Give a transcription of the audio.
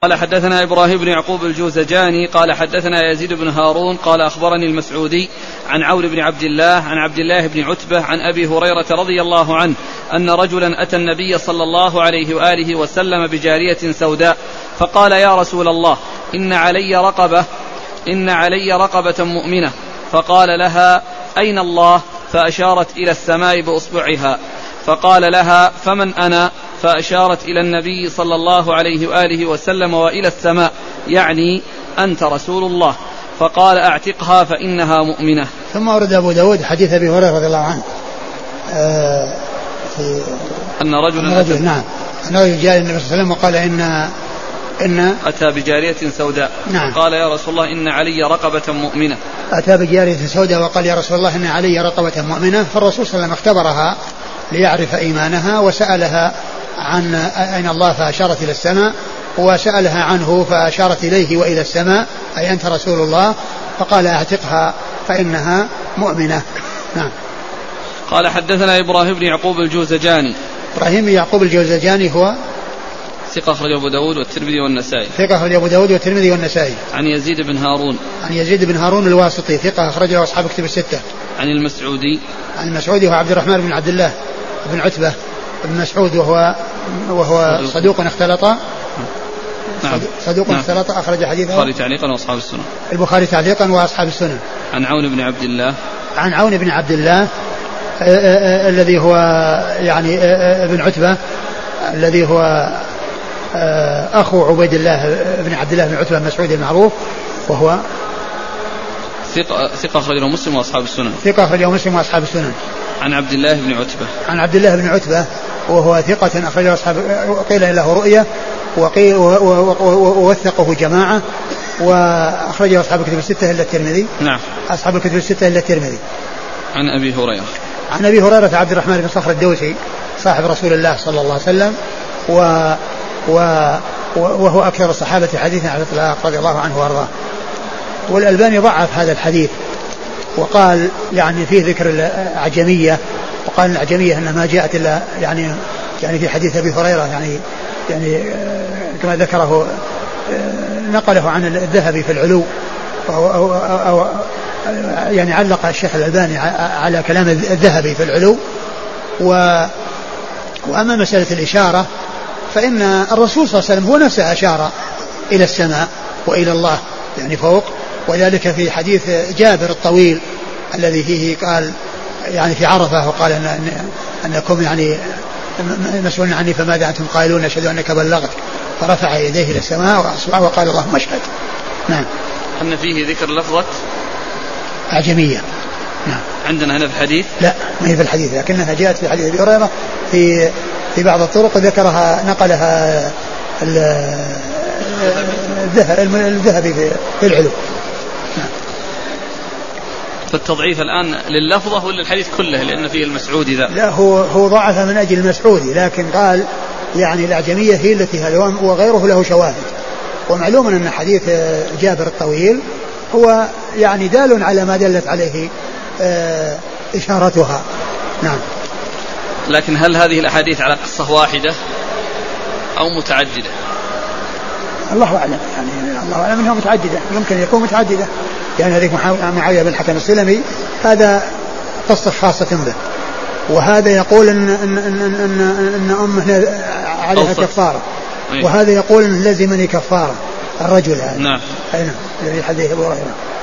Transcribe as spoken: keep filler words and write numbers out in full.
قال حدثنا إبراهيم بن يعقوب الجوزجاني قال حدثنا يزيد بن هارون قال أخبرني المسعودي عن عون بن عبد الله عن عبد الله بن عتبة عن أبي هريرة رضي الله عنه أن رجلا أتى النبي صلى الله عليه وآله وسلم بجارية سوداء فقال يا رسول الله إن علي رقبة إن علي رقبة مؤمنة فقال لها أين الله؟ فأشارت إلى السماء بأصبعها فقال لها فمن أنا؟ فأشارت إلى النبي صلى الله عليه وآله وسلم وإلى السماء يعني أنت رسول الله. فقال أعتقها فإنها مؤمنة. ثم ورد أبو داود حديث أبي هريرة رضي الله عنه آه في أن رجلا رجل نعم أن رجل جاء النبي صلى الله عليه وسلم وقال إن إن أتى بجارية سوداء نعم. قال يا رسول الله إن علي رقبة مؤمنة. أتى بجارية سوداء وقال يا رسول الله إن علي رقبة مؤمنة. فالرسول صلى الله عليه وسلم اختبرها ليعرف إيمانها وسألها عن أين الله فأشارت إلى السماء وسألها عنه فأشارت إليه وإلى السماء أي أنت رسول الله. فقال أعتقها فإنها مؤمنة. نعم. قال حدثنا إبراهيم بن يعقوب الجوزجاني. إبراهيم بن يعقوب الجوزجاني هو ثقة أخرجه أبو داود والترمذي والنسائي. ثقة أخرجه أبو داود والترمذي والنسائي. عن يزيد بن هارون. عن يزيد بن هارون الواسطي ثقة أخرجه أصحاب كتب الستة. عن المسعودي. عن المسعودي هو عبد الرحمن بن عبد الله بن عتبة بن مسعود وهو وهو صدوق اختلط. نعم. صدوق نعم. اختلط أخرج حديثه البخاري تعليقا وأصحاب السنن. البخاري تعليقا وأصحاب السنن. عن عون بن عبد الله. عن عون بن عبد الله الذي هو يعني ابن عتبة الذي هو أخو عبيد الله بن عبد الله بن عتبة المسعودي المعروف وهو ثقة ثقة أخرجه مسلم وأصحاب السنن. ثقة أخرجه مسلم وأصحاب السنن. عن عبد الله بن عتبة. عن عبد الله بن عتبة وهو ثقة أخرجه أصحاب قيل له رؤية وقيل ووثقه جماعة وأخرجه أصحاب الكتب الستة إلا الترمذي. نعم. أصحاب الكتب الستة إلا الترمذي. عن أبي هريرة. عن أبي هريرة عبد الرحمن بن صخر الدوسي صاحب رسول الله صلى الله عليه وسلم و و وهو أكثر الصحابة حديثا على الإطلاق رضي الله عنه وأرضاه. والألباني ضعف هذا الحديث وقال يعني فيه ذكر العجمية وقال العجمية أنها ما جاءت إلا يعني يعني في حديث أبي هريرة يعني يعني كما ذكره نقله عن الذهبي في العلو أو, أو, أو, أو يعني علق الشيخ الألباني على كلام الذهبي في العلو. و وأما مسألة الإشارة فإن الرسول صلى الله عليه وسلم هو نفسه أشار إلى السماء وإلى الله يعني فوق. وذلك في حديث جابر الطويل الذي فيه قال يعني في عرفة وقال أن أنكم يعني مسؤولون عني فماذا أنتم قائلون أشهد أنك بلغت فرفع يديه إلى السماء وأصبع وقال اللهم اشهد. نعم. أن فيه ذكر لفظة أعجمية. نعم. عندنا هنا في الحديث لا ما هي في الحديث لكنها جاءت في حديث أبي هريرة في في بعض الطرق ذكرها نقلها الذهبي في العلو. نعم. فالتضعيف الآن لللفظة ولا الحديث كله لأن فيه المسعودي ذا؟ لا هو هو ضعف من أجل المسعودي لكن قال يعني الأعجمية هي التي هذا وغيره له شواهد. ومعلوم أن حديث جابر الطويل هو يعني دال على ما دلت عليه إشارتها. نعم. لكن هل هذه الأحاديث على قصة واحدة أو متعددة؟ الله أعلم يعني الله أعلم أنها متعددة يمكن يكون متعددة يعني هذيك معاوية بن الحكم السلمي هذا قصة خاصة به وهذا يقول إن إن إن إن, إن أمه عليها كفارة وهذا يقول إن لازمني كفارة الرجل هذا. نعم. أي نعم. الذي حديث أبو هريرة.